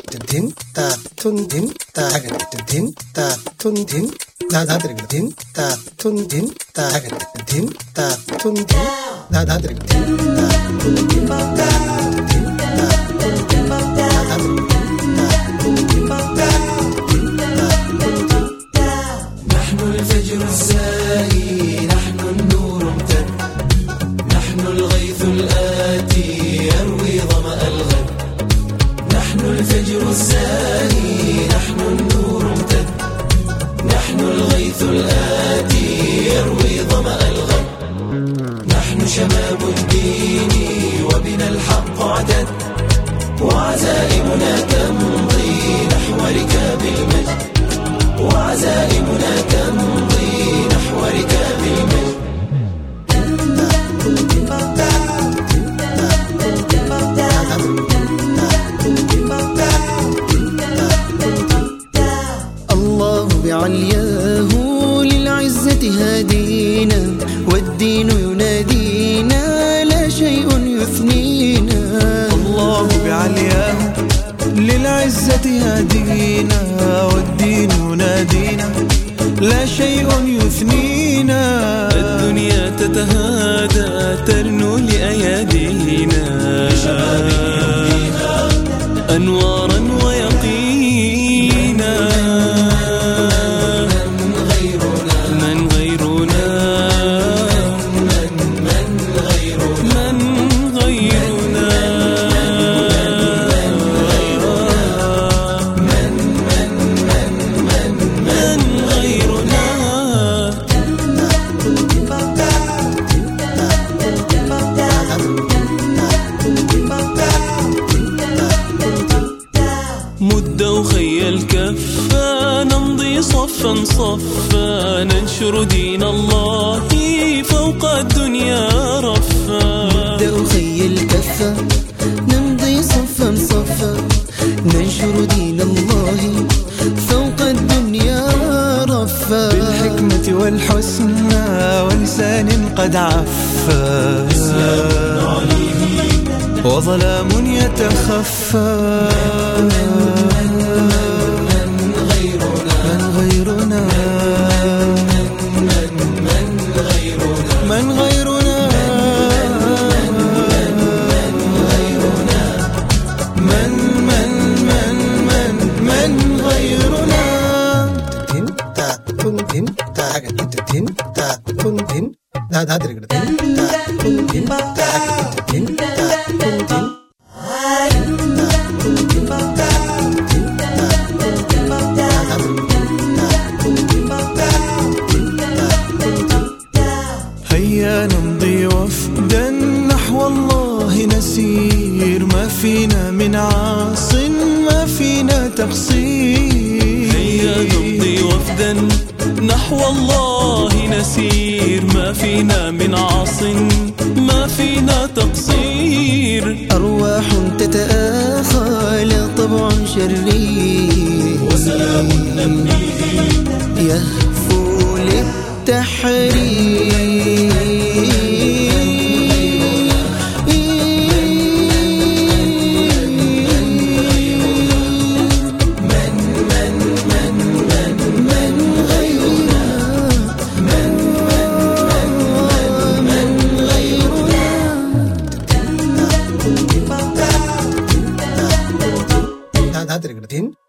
tin ta tun tin ta hagan tin ta tun tin da da tin ta tun tin ta hagan tin ta tun tin da da tin ta tun tin ta tin ta tun tin da da tin ta tun tin ta نحن الفجر الساري نحن النور امتد نحن الغيث الآتي يروي ظمأ الغد نحن الفجر الساري نحن النور امتد نحن الغيث الآتي يروي ظمأ الغد نحن شباب الدين وبنا الحق عدد وعزائمنا تمضي نحو ركاب المجد وعزائمنا تمضي نحو ركاب المجد الله بعلياه للعزة هادينا والدين ينادينا لا شيء يثنينا الله بعلياه للعزة هادينا والدين ينادينا لا شيء يثنينا الدنيا تتهادى ترنو لأيادينا أنوارا ويقينا من غيرنا من غيرنا مد وخي الكفة نمضي صفا صفا ننشر دين الله فوق الدنيا رفا مد وخي الكفة نمضي صفا صفا ننشر دين الله فوق الدنيا رفا بالحكمة والحسنى ولسان قد عفا وظلام يتخفى من غيرنا من غيرنا من غيرنا tin ta tun tin ta hagan tin ta tun tin da da tin ta tun tin ta hagan tin ta tun tin هيا نمضي وفدا نحو الله نسير ما فينا من عاص ما فينا تقصير هيا نمضي وفدا نحو الله نسير ما فينا من عاص ما فينا تقصير أرواح تتآخى لا طبع شرير وسلام نبنيه يهفو للتحرير da da tin